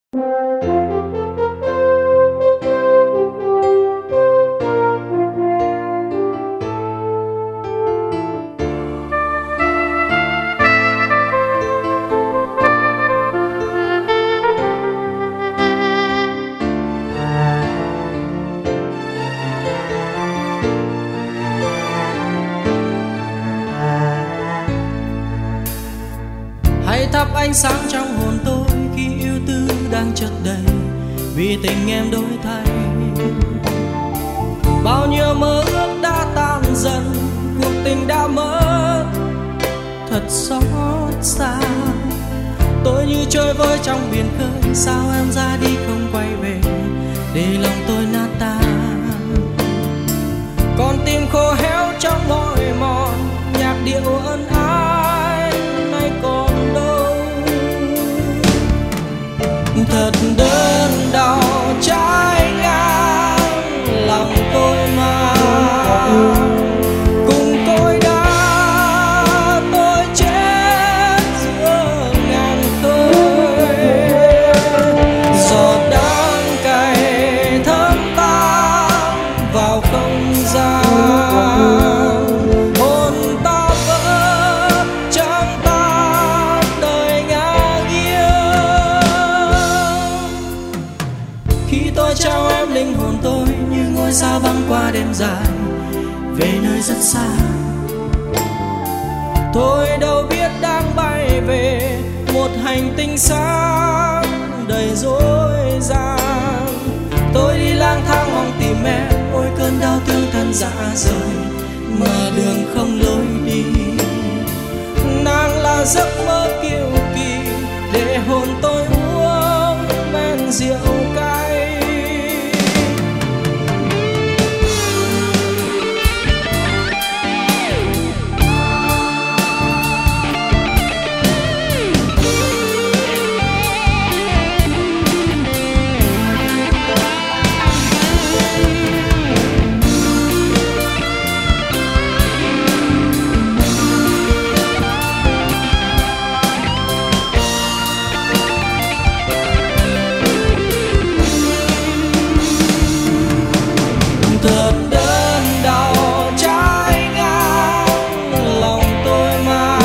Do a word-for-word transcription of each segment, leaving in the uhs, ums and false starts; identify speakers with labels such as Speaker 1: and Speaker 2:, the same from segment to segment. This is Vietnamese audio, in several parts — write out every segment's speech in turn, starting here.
Speaker 1: Hãy thắp ánh sáng trong hồn tôi khi yêu tư đang chợt đầy, vì tình em đổi thay. Bao nhiêu mơ ước đã tan dần, cuộc tình đã mất, thật xót xa. Tôi như trôi vơi trong biển khơi, sao em ra đi không quay về, để lòng tôi nát tan. Con tim khô héo trong mỏi mòn, nhạc điệu ân ái nay còn đâu. Thật đơn đau trái ngang lòng tôi mà cùng tôi đã tôi chết giữa ngàn khơi. Giọt đắng cay thấm tan vào không gian, hồn ta vỡ trắng tan đời ngã nghiêng. Khi tôi trao em linh hồn tôi như ngôi sao băng qua đêm dài, về nơi rất xa. Tôi đâu biết đang bay về một hành tinh sáng đầy rối ren. Tôi đi lang thang mong tìm em, ôi cơn đau thương thân rã rời, mà đường không lối đi. Nàng là giấc mơ kiêu kỳ, để hồn tôi uống men rượu cay. Thật đơn đau trái ngang lòng tôi mà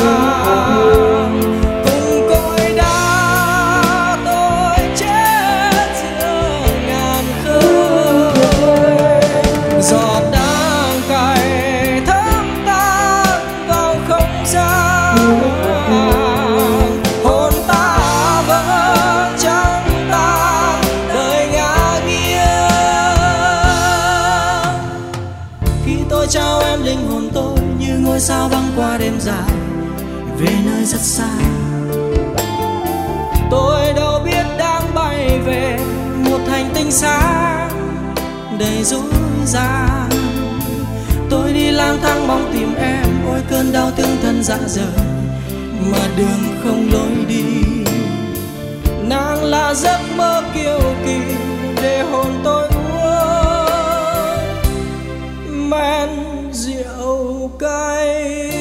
Speaker 1: cùng cội đá tôi chết giữa ngàn khơi. Giọt đắng cay thấm tan vào không gian, hồn ta vỡ trắng tan đời ngã nghiêng. Khi tôi trao em linh hồn tôi như ngôi sao băng qua đêm dài, về nơi rất xa. Tôi đâu biết đang bay về một hành tinh sáng đầy rối ren. Tôi đi lang thang mong tìm em, ôi cơn đau thương thân rã rời, mà đường không lối đi. Nàng là giấc mơ kiêu kỳ, để hồn tôi uống men rượu cay.